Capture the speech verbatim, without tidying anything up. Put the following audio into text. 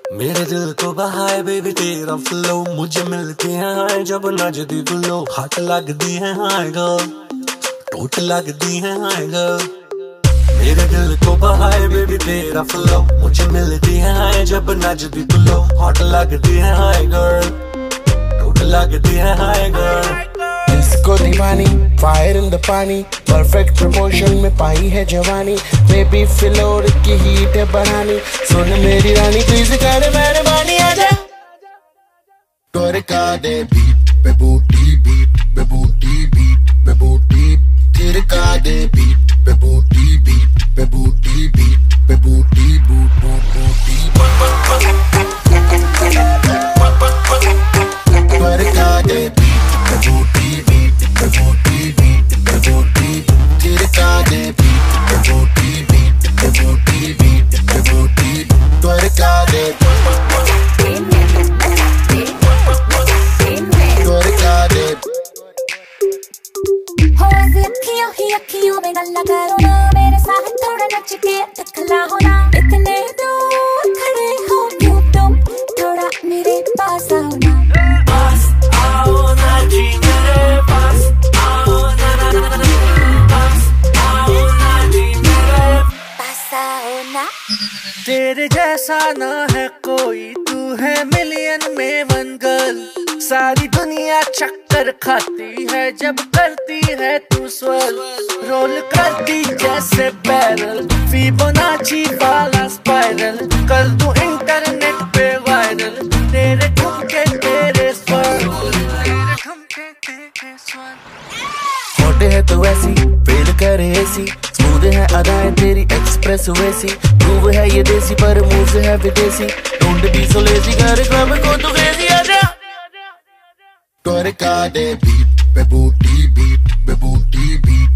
मेरे दिल को बहाए बेबी तेरा फ्लो, मुझे मिलती है हाय जब नजदी गुलो। हाथ लगदी है हाय गर्ल, टूट लगदी है हाय गर्ल। मेरे दिल को बहाए बेबी तेरा फ्लो, मुझे मिलती है हाय जब नजदी गुलो। हाथ लगदी है हाय गर्ल, टूट लगदी है हाय गर्ल। इसको दीवानी फायर इन द पानी, परफेक्ट प्रमोशन में पाई है जवानी। बेबी फ्लोर की हीट है बढ़ानी, सुन मेरी रानी प्लीज कर मेहरबानी आजा। टोरका दे बीट पे बूटी, बीट पे बूटी, बीट पे बूटी। तिरका दे बीट पे बूटी, बीट पे बूटी, बीट पे बूटी, बूट बूट बूटी। टोरका दे बीट पे बूटी, बीट पे बूटी, बीट पे बूटी। तिरका दे बीट पे बूटी, बीट पे बूटी, बीट पे बूटी। टोरका दे टोरका दे। हो अखियों ही अखियों में गल्ला करो ना, मेरे साथ थोड़ा नच के दिखला हो ना। इतने दूर खड़े हो क्यों तुम, थोड़ा मेरे पास आओ ना। पास आओ ना जी मेरे पास आओ ना, ना, ना, ना, ना। पास आओ ना जी मेरे पास आओ ना। तेरे जैसा ना है कोई, तू है मिलियन में वन गर्ल। सारी दुनिया चक्कर खाती है जब करती है तू स्वर्ल। रोल करती जैसे बैरल, फिबोनाची वाला स्पाइरल। कर दूं इंटरनेट पे वायरल, तेरे ठुमके तेरे स्वर, तेरे ठुमके तेरे स्वर। होटे है तो ऐसी फेल करे ऐसी, स्मूथ है अदाएं तेरी एक्सप्रेस वैसी। मूव है ये देसी पर मूव है विदेशी, डोंट बी सो लेजी कर क्लब को तू क्रेजी आजा। टोरका दे बीट पे बूटी, बीट पे बूटी, बीट